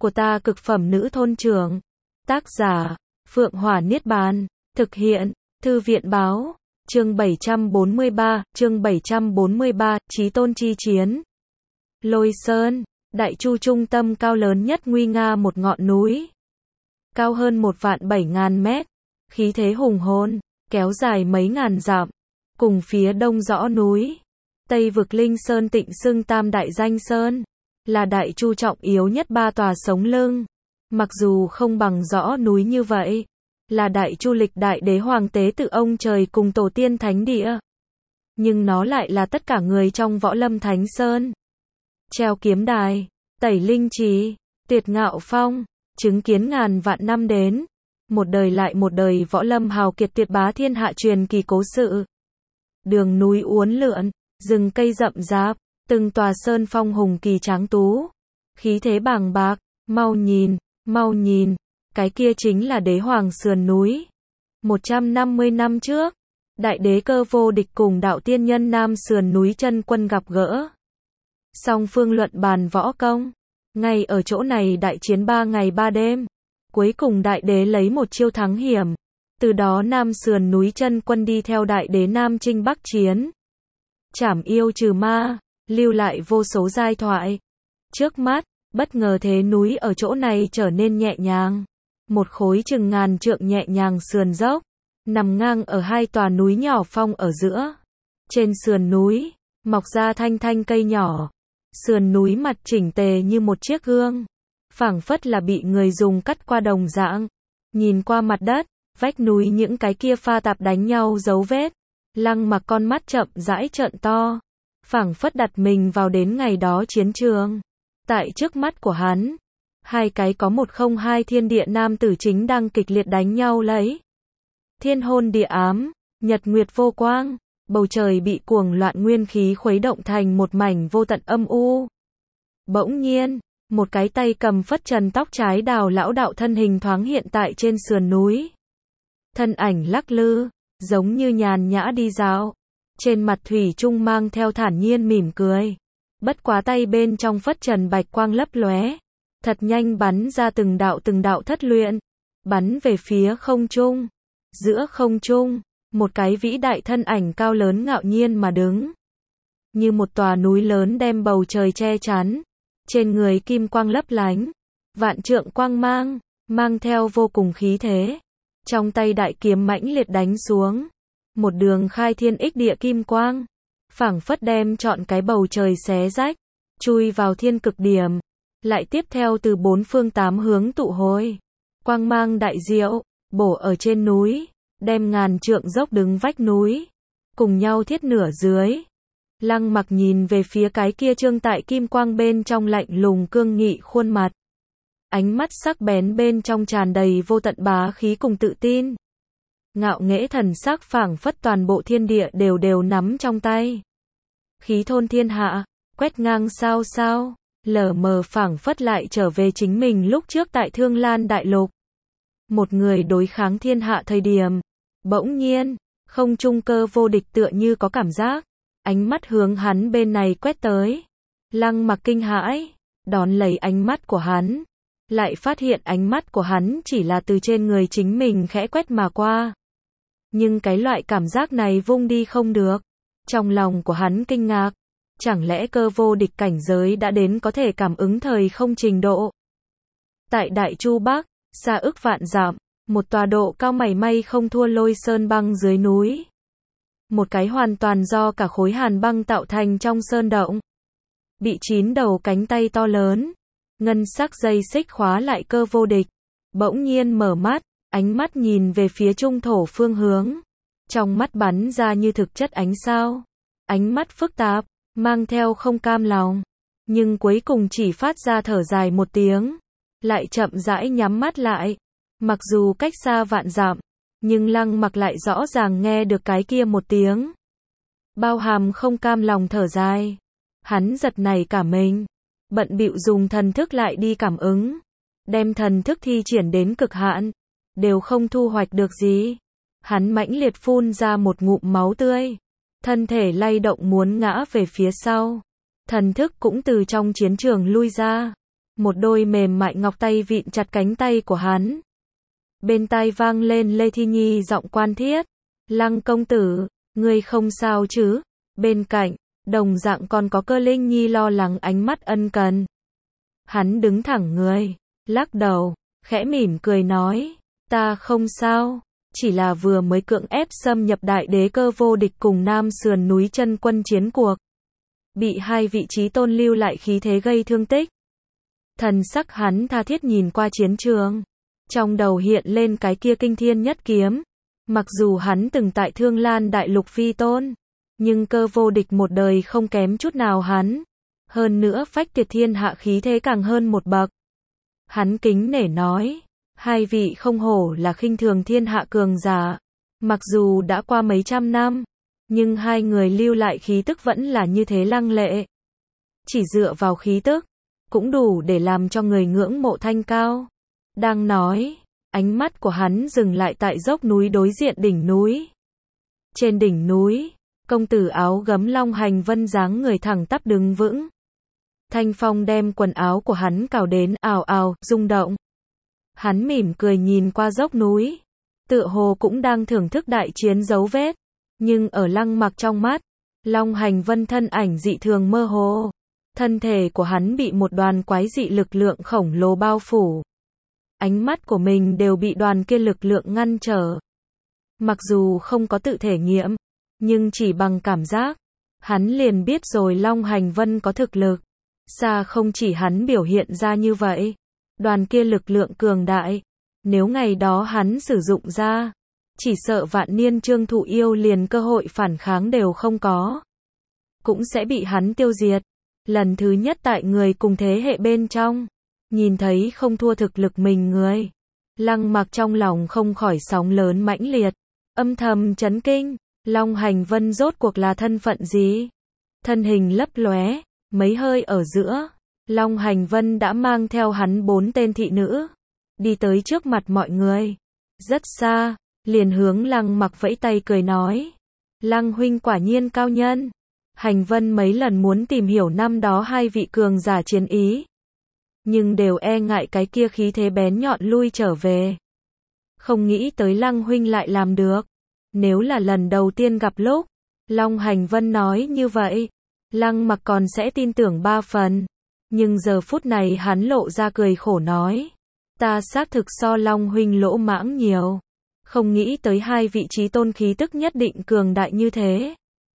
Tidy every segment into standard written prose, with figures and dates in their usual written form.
của ta cực phẩm nữ thôn trưởng. Tác giả, Phượng Hỏa Niết Bàn. Thực hiện, Thư viện Báo. Chương 743, Chí Tôn chi chiến. Lôi Sơn, Đại Chu trung tâm cao lớn nhất nguy nga một ngọn núi. Cao hơn 1.700.000 mét, khí thế hùng hồn, kéo dài mấy ngàn dặm. Cùng phía đông rõ núi, Tây vực Linh Sơn Tịnh xưng tam đại danh sơn, là Đại Chu trọng yếu nhất ba tòa sống lưng. Mặc dù không bằng rõ núi như vậy, là Đại Chu lịch đại đế hoàng tế tự ông trời cùng tổ tiên thánh địa. Nhưng nó lại là tất cả người trong võ lâm thánh sơn. Treo kiếm đài, tẩy linh trì, tuyệt ngạo phong, chứng kiến ngàn vạn năm đến. Một đời lại một đời võ lâm hào kiệt tuyệt bá thiên hạ truyền kỳ cố sự. Đường núi uốn lượn, rừng cây rậm rạp, từng tòa sơn phong hùng kỳ tráng tú. Khí thế bàng bạc, mau nhìn, cái kia chính là đế hoàng sườn núi. 150 năm trước, đại đế Cơ Vô Địch cùng đạo tiên nhân nam sườn núi Chân Quân gặp gỡ. Song phương luận bàn võ công. Ngay ở chỗ này đại chiến 3 ngày 3 đêm. Cuối cùng đại đế lấy một chiêu thắng hiểm. Từ đó nam sườn núi Chân Quân đi theo đại đế Nam Chinh Bắc chiến. Trảm yêu trừ ma, lưu lại vô số giai thoại. Trước mắt, bất ngờ thế núi ở chỗ này trở nên nhẹ nhàng. Một khối chừng ngàn trượng nhẹ nhàng sườn dốc, nằm ngang ở hai tòa núi nhỏ phong ở giữa. Trên sườn núi, mọc ra thanh thanh cây nhỏ. Sườn núi mặt chỉnh tề như một chiếc gương, phảng phất là bị người dùng cắt qua đồng dạng. Nhìn qua mặt đất, vách núi những cái kia pha tạp đánh nhau dấu vết. Lăng Mặc con mắt chậm rãi trợn to, phảng phất đặt mình vào đến ngày đó chiến trường. Tại trước mắt của hắn, hai cái có 102 thiên địa nam tử chính đang kịch liệt đánh nhau lấy. Thiên hôn địa ám, nhật nguyệt vô quang, bầu trời bị cuồng loạn nguyên khí khuấy động thành một mảnh vô tận âm u. Bỗng nhiên, một cái tay cầm phất trần tóc trái đào lão đạo thân hình thoáng hiện tại trên sườn núi. Thân ảnh lắc lư, giống như nhàn nhã đi dạo. Trên mặt thủy chung mang theo thản nhiên mỉm cười. Bất quá tay bên trong phất trần bạch quang lấp lóe, thật nhanh bắn ra từng đạo thất luyện, bắn về phía không trung. Giữa không trung, một cái vĩ đại thân ảnh cao lớn ngạo nhiên mà đứng. Như một tòa núi lớn đem bầu trời che chắn. Trên người kim quang lấp lánh, vạn trượng quang mang, mang theo vô cùng khí thế. Trong tay đại kiếm mãnh liệt đánh xuống. Một đường khai thiên ích địa kim quang, phảng phất đem trọn cái bầu trời xé rách, chui vào thiên cực điểm. Lại tiếp theo từ bốn phương tám hướng tụ hồi. Quang mang đại diệu, bổ ở trên núi, đem ngàn trượng dốc đứng vách núi, cùng nhau thiết nửa dưới. Lăng Mặc nhìn về phía cái kia trương tại kim quang bên trong lạnh lùng cương nghị khuôn mặt. Ánh mắt sắc bén bên trong tràn đầy vô tận bá khí cùng tự tin. Ngạo nghễ thần sắc phảng phất toàn bộ thiên địa đều nắm trong tay. Khí thôn thiên hạ, quét ngang sao sao, lờ mờ phảng phất lại trở về chính mình lúc trước tại Thương Lan Đại Lục. Một người đối kháng thiên hạ thời điểm. Bỗng nhiên, không trung Cơ Vô Địch tựa như có cảm giác. Ánh mắt hướng hắn bên này quét tới. Lăng Mặc kinh hãi, đón lấy ánh mắt của hắn. Lại phát hiện ánh mắt của hắn chỉ là từ trên người chính mình khẽ quét mà qua. Nhưng cái loại cảm giác này vung đi không được. Trong lòng của hắn kinh ngạc. Chẳng lẽ Cơ Vô Địch cảnh giới đã đến có thể cảm ứng thời không trình độ. Tại Đại Chu Bắc, xa ức vạn dặm, một tòa độ cao mảy may không thua Lôi Sơn băng dưới núi. Một cái hoàn toàn do cả khối hàn băng tạo thành trong sơn động. Bị 9 đầu cánh tay to lớn, ngân sắc dây xích khóa lại Cơ Vô Địch. Bỗng nhiên mở mắt, ánh mắt nhìn về phía trung thổ phương hướng. Trong mắt bắn ra như thực chất ánh sao. Ánh mắt phức tạp, mang theo không cam lòng. Nhưng cuối cùng chỉ phát ra thở dài một tiếng. Lại chậm rãi nhắm mắt lại. Mặc dù cách xa vạn dặm, nhưng Lăng Mặc lại rõ ràng nghe được cái kia một tiếng. Bao hàm không cam lòng thở dài. Hắn giật nảy cả mình. Bận bịu dùng thần thức lại đi cảm ứng. Đem thần thức thi triển đến cực hạn. Đều không thu hoạch được gì. Hắn mãnh liệt phun ra một ngụm máu tươi. Thân thể lay động muốn ngã về phía sau. Thần thức cũng từ trong chiến trường lui ra. một đôi mềm mại ngọc tay vịn chặt cánh tay của hắn. Bên tai vang lên Lê Thi Nhi giọng quan thiết, Lăng công tử, ngươi không sao chứ? Bên cạnh, đồng dạng còn có Cơ Linh Nhi lo lắng ánh mắt ân cần. Hắn đứng thẳng người, lắc đầu, khẽ mỉm cười nói, ta không sao, chỉ là vừa mới cưỡng ép xâm nhập Đại Đế Cơ vô địch cùng Nam sườn núi chân quân chiến cuộc. Bị hai vị chí tôn lưu lại khí thế gây thương tích. Thần sắc hắn tha thiết nhìn qua chiến trường. Trong đầu hiện lên cái kia kinh thiên nhất kiếm. Mặc dù hắn từng tại Thương Lan Đại Lục phi tôn, nhưng Cơ vô địch một đời không kém chút nào hắn. Hơn nữa phách tuyệt thiên hạ khí thế càng hơn một bậc. Hắn kính nể nói, hai vị không hổ là khinh thường thiên hạ cường giả. Mặc dù đã qua mấy trăm năm, nhưng hai người lưu lại khí tức vẫn là như thế lăng lệ. Chỉ dựa vào khí tức, cũng đủ để làm cho người ngưỡng mộ thanh cao. Đang nói, ánh mắt của hắn dừng lại tại dốc núi đối diện đỉnh núi. Trên đỉnh núi, công tử áo gấm Long Hành Vân dáng người thẳng tắp đứng vững. Thanh phong đem quần áo của hắn cào đến ào ào, rung động. Hắn mỉm cười nhìn qua dốc núi, tựa hồ cũng đang thưởng thức đại chiến dấu vết. Nhưng ở Lăng Mặc trong mắt, Long Hành Vân thân ảnh dị thường mơ hồ. Thân thể của hắn bị một đoàn quái dị lực lượng khổng lồ bao phủ. Ánh mắt của mình đều bị đoàn kia lực lượng ngăn trở. Mặc dù không có tự thể nghiệm, nhưng chỉ bằng cảm giác, hắn liền biết rồi Long Hành Vân có thực lực. Xa không chỉ hắn biểu hiện ra như vậy. Đoàn kia lực lượng cường đại, nếu ngày đó hắn sử dụng ra, chỉ sợ vạn niên Trương Thụ Yêu liền cơ hội phản kháng đều không có. Cũng sẽ bị hắn tiêu diệt. Lần thứ nhất tại người cùng thế hệ bên trong, nhìn thấy không thua thực lực mình người. Lăng Mặc trong lòng không khỏi sóng lớn mãnh liệt, âm thầm chấn kinh, Long Hành Vân rốt cuộc là thân phận gì? Thân hình lấp lóe, mấy hơi ở giữa, Long Hành Vân đã mang theo hắn 4 tên thị nữ, đi tới trước mặt mọi người. Rất xa, liền hướng Lăng Mặc vẫy tay cười nói, Lăng huynh quả nhiên cao nhân. Hành Vân mấy lần muốn tìm hiểu năm đó hai vị cường giả chiến ý, nhưng đều e ngại cái kia khí thế bén nhọn lui trở về. Không nghĩ tới Lăng huynh lại làm được. Nếu là lần đầu tiên gặp lúc, Long Hành Vân nói như vậy, Lăng Mặc còn sẽ tin tưởng 3 phần. Nhưng giờ phút này hắn lộ ra cười khổ nói, ta xác thực so Long huynh lỗ mãng nhiều. Không nghĩ tới hai vị chí tôn khí tức nhất định cường đại như thế.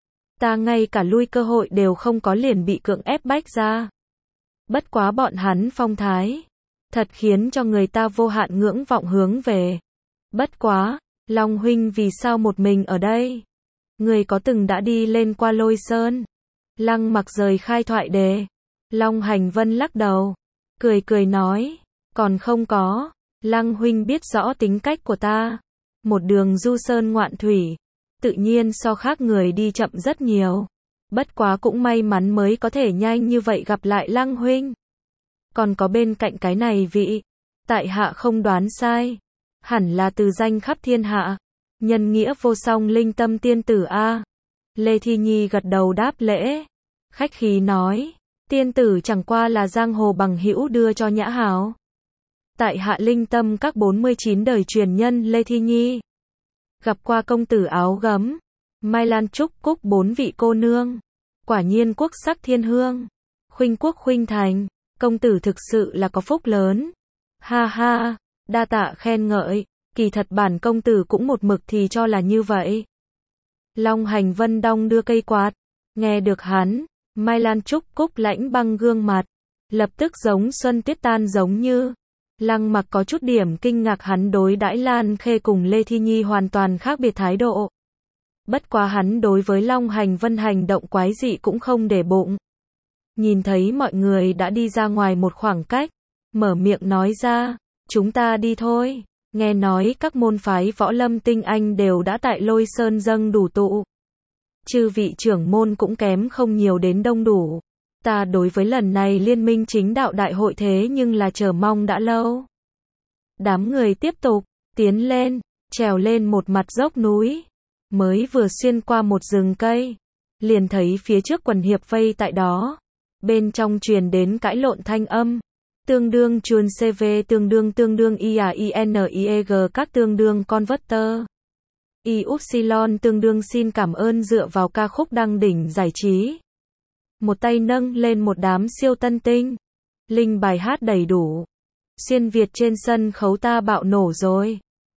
Ta ngay cả lui cơ hội đều không có liền bị cưỡng ép bách ra. Bất quá bọn hắn phong thái, thật khiến cho người ta vô hạn ngưỡng vọng hướng về. Bất quá, Long huynh vì sao một mình ở đây? Người có từng đã đi lên qua Lôi Sơn? Lăng Mặc rời khai thoại đề. Long Hành Vân lắc đầu, cười cười nói, còn không có. Lăng huynh biết rõ tính cách của ta. Một đường du sơn ngoạn thủy, tự nhiên so khác người đi chậm rất nhiều. Bất quá cũng may mắn mới có thể nhanh như vậy gặp lại Lăng huynh. Còn có bên cạnh cái này vị, tại hạ không đoán sai, hẳn là từ danh khắp thiên hạ, nhân nghĩa vô song linh tâm tiên tử a. Lê Thi Nhi gật đầu đáp lễ, khách khí nói, tiên tử chẳng qua là giang hồ bằng hữu đưa cho Nhã Hảo. Tại hạ linh tâm các 49 đời truyền nhân Lê Thi Nhi. Gặp qua công tử áo gấm, Mai Lan Trúc Cúc 4 vị cô nương. Quả nhiên quốc sắc thiên hương. Khuynh quốc khuynh thành, công tử thực sự là có phúc lớn. Ha ha, đa tạ khen ngợi, kỳ thật bản công tử cũng một mực thì cho là như vậy. Long Hành Vân đong đưa cây quạt, nghe được hắn, Mai Lan Trúc Cúc lãnh băng gương mặt, lập tức giống xuân tuyết tan giống như. Lăng Mặc có chút điểm kinh ngạc hắn đối đãi Lan Khê cùng Lê Thi Nhi hoàn toàn khác biệt thái độ. Bất quá hắn đối với Long Hành Vân hành động quái dị cũng không để bụng. Nhìn thấy mọi người đã đi ra ngoài một khoảng cách, mở miệng nói ra, chúng ta đi thôi. Nghe nói các môn phái võ lâm tinh anh đều đã tại Lôi Sơn dâng đủ tụ. Chư vị trưởng môn cũng kém không nhiều đến đông đủ. Ta đối với lần này liên minh chính đạo đại hội thế nhưng là chờ mong đã lâu. Đám người tiếp tục tiến lên, trèo lên một mặt dốc núi. Mới vừa xuyên qua một rừng cây, liền thấy phía trước quần hiệp vây tại đó. Bên trong truyền đến cãi lộn thanh âm. tương đương chuồn CV tương đương IAINIEG các tương đương converter. Y upsilon tương đương xin cảm ơn dựa vào ca khúc đăng đỉnh giải trí. Một tay nâng lên một đám siêu tân tinh. Link bài hát đầy đủ. Xuyên Việt trên sân khấu ta bạo nổ rồi.